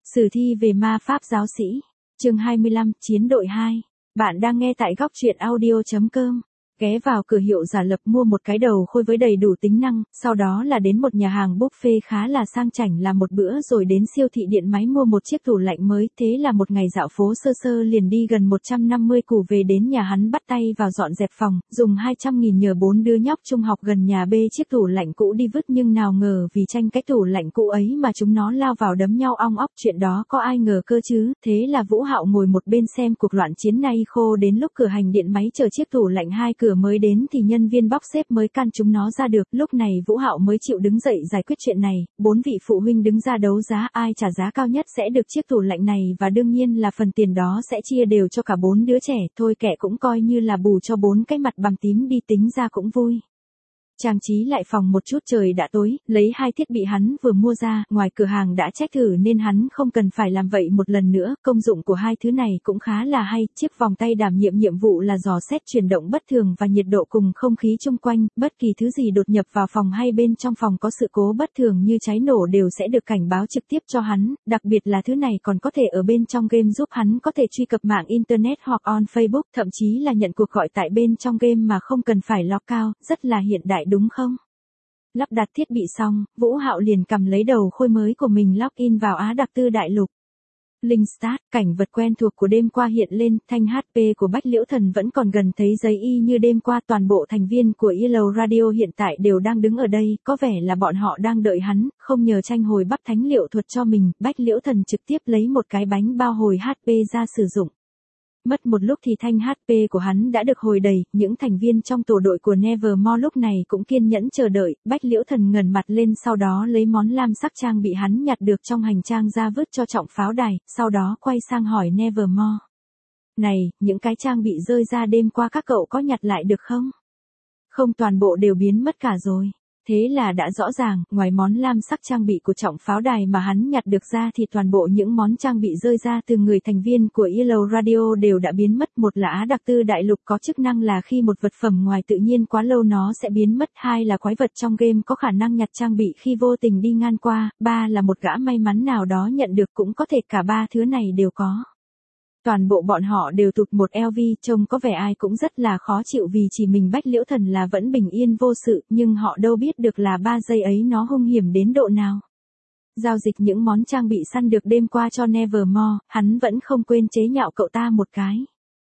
Sử thi về ma pháp giáo sĩ, chương 25, chiến đội 2. Bạn đang nghe tại góc truyện audio.com. Ghé vào cửa hiệu giả lập mua một cái đầu khôi với đầy đủ tính năng, sau đó là đến một nhà hàng buffet khá là sang chảnh làm một bữa rồi đến siêu thị điện máy mua một chiếc tủ lạnh mới. Thế là một ngày dạo phố sơ sơ liền đi gần 150 củ về đến nhà hắn bắt tay vào dọn dẹp phòng, dùng 200.000 nhờ 4 đứa nhóc trung học gần nhà bê chiếc tủ lạnh cũ đi vứt, nhưng nào ngờ vì tranh cái tủ lạnh cũ ấy mà chúng nó lao vào đấm nhau ong óc. Chuyện đó có ai ngờ cơ chứ. Thế là Vũ Hạo ngồi một bên xem cuộc loạn chiến này khô đến lúc cửa hàng điện máy chờ chiếc tủ lạnh hai cửa mới đến thì nhân viên bóc xếp mới can chúng nó ra được. Lúc này Vũ Hạo mới chịu đứng dậy giải quyết chuyện này. 4 vị phụ huynh đứng ra đấu giá ai trả giá cao nhất sẽ được chiếc tủ lạnh này, và đương nhiên là phần tiền đó sẽ chia đều cho cả 4 đứa trẻ. Thôi kệ, cũng coi như là bù cho 4 cái mặt bầm tím đi, tính ra cũng vui. Trang trí lại phòng một chút, trời đã tối, lấy 2 thiết bị hắn vừa mua ra, ngoài cửa hàng đã check thử nên hắn không cần phải làm vậy một lần nữa. Công dụng của 2 thứ này cũng khá là hay. Chiếc vòng tay đảm nhiệm vụ là dò xét chuyển động bất thường và nhiệt độ cùng không khí chung quanh. Bất kỳ thứ gì đột nhập vào phòng hay bên trong phòng có sự cố bất thường như cháy nổ đều sẽ được cảnh báo trực tiếp cho hắn. Đặc biệt là thứ này còn có thể ở bên trong game giúp hắn có thể truy cập mạng internet hoặc on Facebook, thậm chí là nhận cuộc gọi tại bên trong game mà không cần phải lockout. Rất là hiện đại đúng không? Lắp đặt thiết bị xong, Vũ Hạo liền cầm lấy đầu khôi mới của mình login vào Á Đặc Tư Đại Lục. Linh start, cảnh vật quen thuộc của đêm qua hiện lên, thanh HP của Bách Liễu Thần vẫn còn gần thấy giấy y như đêm qua. Toàn bộ thành viên của Yellow Radio hiện tại đều đang đứng ở đây, có vẻ là bọn họ đang đợi hắn, không nhờ tranh hồi bắp thánh liệu thuật cho mình. Bách Liễu Thần trực tiếp lấy một cái bánh bao hồi HP ra sử dụng. Mất một lúc thì thanh HP của hắn đã được hồi đầy. Những thành viên trong tổ đội của Nevermore lúc này cũng kiên nhẫn chờ đợi. Bách Liễu Thần ngẩng mặt lên, sau đó lấy món lam sắc trang bị hắn nhặt được trong hành trang ra vứt cho trọng pháo đài, sau đó quay sang hỏi Nevermore. Này, những cái trang bị rơi ra đêm qua các cậu có nhặt lại được không? Không, toàn bộ đều biến mất cả rồi. Thế là đã rõ ràng, ngoài món lam sắc trang bị của trọng pháo đài mà hắn nhặt được ra thì toàn bộ những món trang bị rơi ra từ người thành viên của Yellow Radio đều đã biến mất. Một là Á Đặc Tư Đại Lục có chức năng là khi một vật phẩm ngoài tự nhiên quá lâu nó sẽ biến mất. 2 là quái vật trong game có khả năng nhặt trang bị khi vô tình đi ngang qua. 3 là một gã may mắn nào đó nhận được, cũng có thể cả 3 thứ này đều có. Toàn bộ bọn họ đều tụt một LV, trông có vẻ ai cũng rất là khó chịu vì chỉ mình Bách Liễu Thần là vẫn bình yên vô sự, nhưng họ đâu biết được là 3 giây ấy nó hung hiểm đến độ nào. Giao dịch những món trang bị săn được đêm qua cho Nevermore, hắn vẫn không quên chế nhạo cậu ta một cái.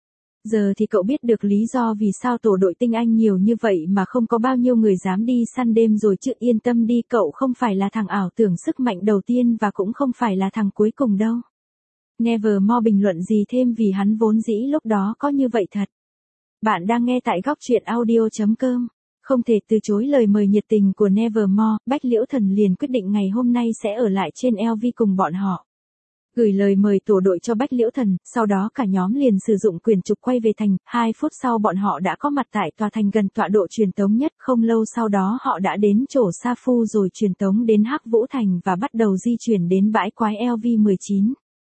Giờ thì cậu biết được lý do vì sao tổ đội tinh anh nhiều như vậy mà không có bao nhiêu người dám đi săn đêm rồi chứ. Yên tâm đi, cậu không phải là thằng ảo tưởng sức mạnh đầu tiên và cũng không phải là thằng cuối cùng đâu. Nevermore bình luận gì thêm vì hắn vốn dĩ lúc đó có như vậy thật. Bạn đang nghe tại góc truyện audio.com. Không thể từ chối lời mời nhiệt tình của Nevermore, Bách Liễu Thần liền quyết định ngày hôm nay sẽ ở lại trên LV cùng bọn họ. Gửi lời mời tổ đội cho Bách Liễu Thần, sau đó cả nhóm liền sử dụng quyển trục quay về thành. 2 phút sau bọn họ đã có mặt tại tòa thành gần tọa độ truyền tống nhất. Không lâu sau đó họ đã đến chỗ Sa Phu rồi truyền tống đến Hắc Vũ Thành và bắt đầu di chuyển đến bãi quái LV-19.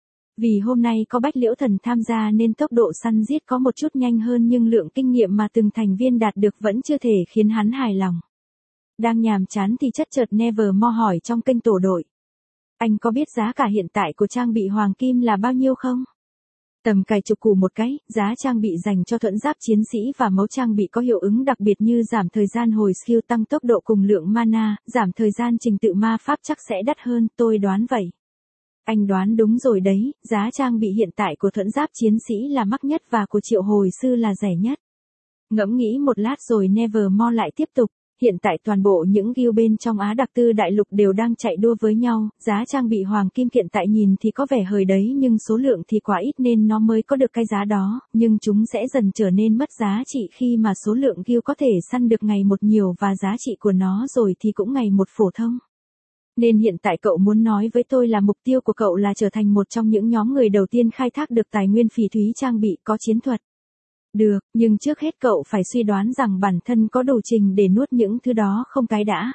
Vì hôm nay có Bách Liễu Thần tham gia nên tốc độ săn giết có một chút nhanh hơn, nhưng lượng kinh nghiệm mà từng thành viên đạt được vẫn chưa thể khiến hắn hài lòng. Đang nhàm chán thì chất chợt Nevermore hỏi trong kênh tổ đội. Anh có biết giá cả hiện tại của trang bị hoàng kim là bao nhiêu không? Tầm cài chục củ một cái. Giá trang bị dành cho thuẫn giáp chiến sĩ và mấu trang bị có hiệu ứng đặc biệt như giảm thời gian hồi skill, tăng tốc độ cùng lượng mana, giảm thời gian trình tự ma pháp chắc sẽ đắt hơn, tôi đoán vậy. Anh đoán đúng rồi đấy, giá trang bị hiện tại của thuẫn giáp chiến sĩ là mắc nhất và của triệu hồi sư là rẻ nhất. Ngẫm nghĩ một lát rồi Nevermore lại tiếp tục. Hiện tại toàn bộ những guild bên trong Á Đặc Tư Đại Lục đều đang chạy đua với nhau. Giá trang bị hoàng kim hiện tại nhìn thì có vẻ hời đấy, nhưng số lượng thì quá ít nên nó mới có được cái giá đó. Nhưng chúng sẽ dần trở nên mất giá trị khi mà số lượng guild có thể săn được ngày một nhiều và giá trị của nó rồi thì cũng ngày một phổ thông. Nên hiện tại cậu muốn nói với tôi là mục tiêu của cậu là trở thành một trong những nhóm người đầu tiên khai thác được tài nguyên phỉ thúy trang bị có chiến thuật. Được, nhưng trước hết cậu phải suy đoán rằng bản thân có đủ trình để nuốt những thứ đó không cái đã.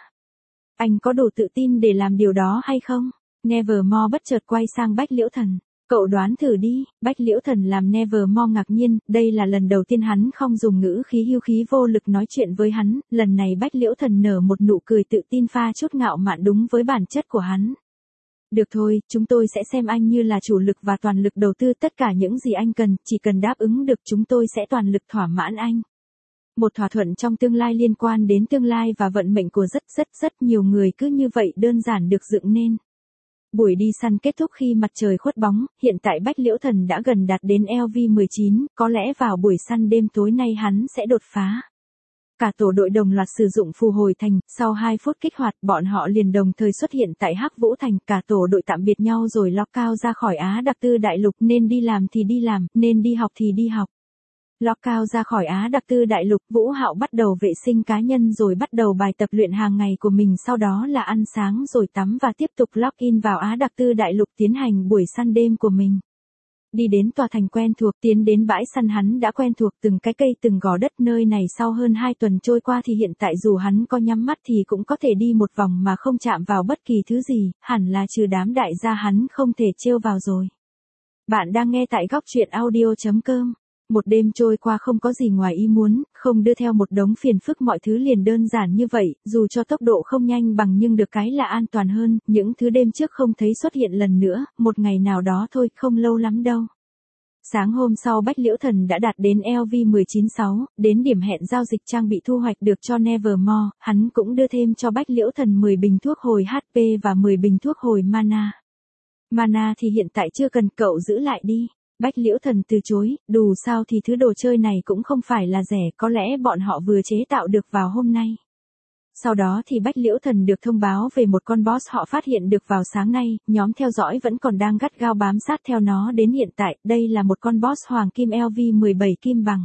Anh có đủ tự tin để làm điều đó hay không? Nevermore bất chợt quay sang Bách Liễu Thần. Cậu đoán thử đi. Bách Liễu Thần làm Nevermore ngạc nhiên, đây là lần đầu tiên hắn không dùng ngữ khí hưu khí vô lực nói chuyện với hắn. Lần này Bách Liễu Thần nở một nụ cười tự tin pha chút ngạo mạn đúng với bản chất của hắn. Được thôi, chúng tôi sẽ xem anh như là chủ lực và toàn lực đầu tư tất cả những gì anh cần, chỉ cần đáp ứng được chúng tôi sẽ toàn lực thỏa mãn anh. Một thỏa thuận trong tương lai liên quan đến tương lai và vận mệnh của rất nhiều người cứ như vậy đơn giản được dựng nên. Buổi đi săn kết thúc khi mặt trời khuất bóng, hiện tại Bách Liễu Thần đã gần đạt đến LV-19, có lẽ vào buổi săn đêm tối nay hắn sẽ đột phá. Cả tổ đội đồng loạt sử dụng phù hồi thành, sau 2 phút kích hoạt bọn họ liền đồng thời xuất hiện tại Hắc Vũ Thành, cả tổ đội tạm biệt nhau rồi lock out ra khỏi Á Đặc Tư Đại Lục, nên đi làm thì đi làm, nên đi học thì đi học. Lock out ra khỏi Á Đặc Tư Đại Lục, Vũ Hạo bắt đầu vệ sinh cá nhân rồi bắt đầu bài tập luyện hàng ngày của mình, sau đó là ăn sáng rồi tắm và tiếp tục log in vào Á Đặc Tư Đại Lục tiến hành buổi săn đêm của mình. Đi đến tòa thành quen thuộc, tiến đến bãi săn hắn đã quen thuộc từng cái cây từng gò đất nơi này, sau hơn 2 tuần trôi qua thì hiện tại dù hắn có nhắm mắt thì cũng có thể đi một vòng mà không chạm vào bất kỳ thứ gì, hẳn là trừ đám đại gia hắn không thể trêu vào rồi. Bạn đang nghe tại góc truyện audio.com. Một đêm trôi qua không có gì ngoài ý muốn, không đưa theo một đống phiền phức, mọi thứ liền đơn giản như vậy, dù cho tốc độ không nhanh bằng nhưng được cái là an toàn hơn, những thứ đêm trước không thấy xuất hiện lần nữa, một ngày nào đó thôi, không lâu lắm đâu. Sáng hôm sau Bách Liễu Thần đã đạt đến LV-19-6, đến điểm hẹn giao dịch trang bị thu hoạch được cho Nevermore, hắn cũng đưa thêm cho Bách Liễu Thần 10 bình thuốc hồi HP và 10 bình thuốc hồi mana. Mana thì hiện tại chưa cần, cậu giữ lại đi. Bách Liễu Thần từ chối, dù sao thì thứ đồ chơi này cũng không phải là rẻ, có lẽ bọn họ vừa chế tạo được vào hôm nay. Sau đó thì Bách Liễu Thần được thông báo về một con boss họ phát hiện được vào sáng nay, nhóm theo dõi vẫn còn đang gắt gao bám sát theo nó đến hiện tại, đây là một con boss hoàng kim LV-17 kim bằng.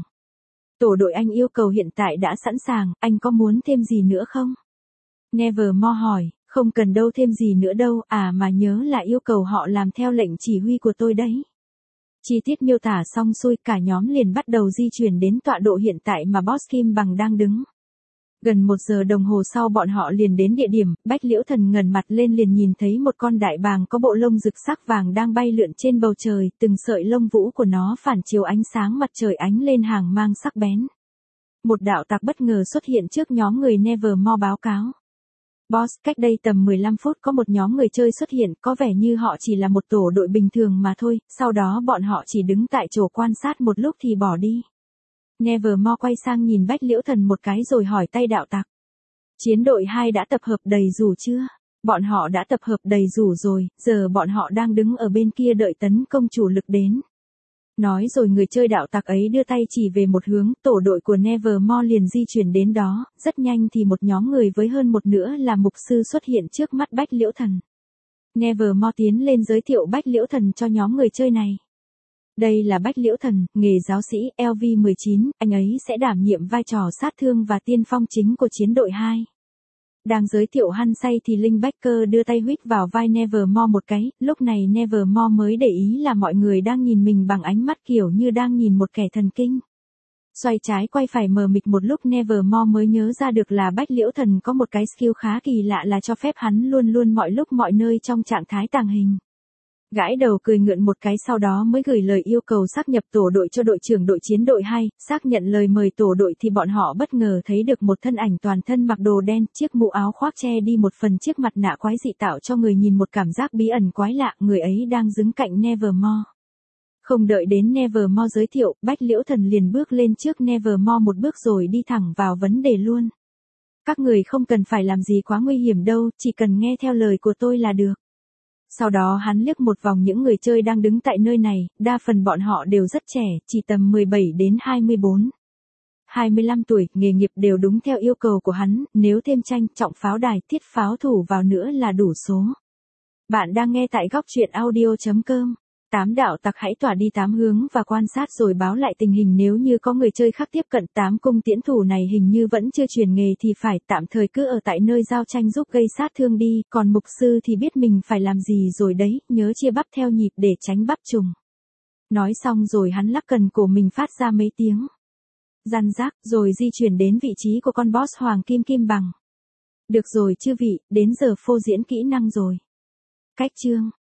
Tổ đội anh yêu cầu hiện tại đã sẵn sàng, anh có muốn thêm gì nữa không? Nevermore hỏi, không cần đâu, thêm gì nữa đâu, mà nhớ là yêu cầu họ làm theo lệnh chỉ huy của tôi đấy. Chi tiết miêu tả xong xuôi, cả nhóm liền bắt đầu di chuyển đến tọa độ hiện tại mà boss kim bằng đang đứng. Gần 1 giờ đồng hồ sau bọn họ liền đến địa điểm, Bách Liễu Thần ngẩng mặt lên liền nhìn thấy một con đại bàng có bộ lông rực sắc vàng đang bay lượn trên bầu trời, từng sợi lông vũ của nó phản chiếu ánh sáng mặt trời ánh lên hàng mang sắc bén. Một đạo tặc bất ngờ xuất hiện trước nhóm người Nevermore báo cáo. Boss, cách đây tầm 15 phút có một nhóm người chơi xuất hiện, có vẻ như họ chỉ là một tổ đội bình thường mà thôi, sau đó bọn họ chỉ đứng tại chỗ quan sát một lúc thì bỏ đi. Nevermore quay sang nhìn Bách Liễu Thần một cái rồi hỏi tay đạo tặc. Chiến đội 2 đã tập hợp đầy rủ chưa? Bọn họ đã tập hợp đầy rủ rồi, giờ bọn họ đang đứng ở bên kia đợi tấn công chủ lực đến. Nói rồi người chơi đạo tặc ấy đưa tay chỉ về một hướng, tổ đội của Nevermore liền di chuyển đến đó, rất nhanh thì một nhóm người với hơn một nữa là mục sư xuất hiện trước mắt Bách Liễu Thần. Nevermore tiến lên giới thiệu Bách Liễu Thần cho nhóm người chơi này. Đây là Bách Liễu Thần, nghề giáo sĩ, LV-19, anh ấy sẽ đảm nhiệm vai trò sát thương và tiên phong chính của chiến đội 2. Đang giới thiệu hăng say thì Linh Baker đưa tay huýt vào vai Nevermore một cái, lúc này Nevermore mới để ý là mọi người đang nhìn mình bằng ánh mắt kiểu như đang nhìn một kẻ thần kinh. Xoay trái quay phải mờ mịt một lúc Nevermore mới nhớ ra được là Bách Liễu Thần có một cái skill khá kỳ lạ là cho phép hắn luôn luôn mọi lúc mọi nơi trong trạng thái tàng hình. Gãi đầu cười ngượng một cái sau đó mới gửi lời yêu cầu xác nhập tổ đội cho đội trưởng đội chiến đội 2, xác nhận lời mời tổ đội thì bọn họ bất ngờ thấy được một thân ảnh toàn thân mặc đồ đen, chiếc mũ áo khoác che đi một phần chiếc mặt nạ quái dị tạo cho người nhìn một cảm giác bí ẩn quái lạ, người ấy đang đứng cạnh Nevermore. Không đợi đến Nevermore giới thiệu, Bách Liễu Thần liền bước lên trước Nevermore một bước rồi đi thẳng vào vấn đề luôn. Các người không cần phải làm gì quá nguy hiểm đâu, chỉ cần nghe theo lời của tôi là được. Sau đó hắn liếc một vòng những người chơi đang đứng tại nơi này, đa phần bọn họ đều rất trẻ, chỉ tầm 17 đến 24. 25 tuổi, nghề nghiệp đều đúng theo yêu cầu của hắn, nếu thêm tranh, trọng pháo đài, thiết pháo thủ vào nữa là đủ số. Bạn đang nghe tại góc truyện audio.com. 8 đạo tặc hãy tỏa đi 8 hướng và quan sát rồi báo lại tình hình, nếu như có người chơi khác tiếp cận. 8 cung tiễn thủ này hình như vẫn chưa chuyển nghề thì phải tạm thời cứ ở tại nơi giao tranh giúp gây sát thương đi, còn mục sư thì biết mình phải làm gì rồi đấy, nhớ chia bắp theo nhịp để tránh bắp trùng. Nói xong rồi hắn lắc cần cổ mình phát ra mấy tiếng răn rác rồi di chuyển đến vị trí của con boss hoàng kim kim bằng. Được rồi chư vị, đến giờ phô diễn kỹ năng rồi. Cách chương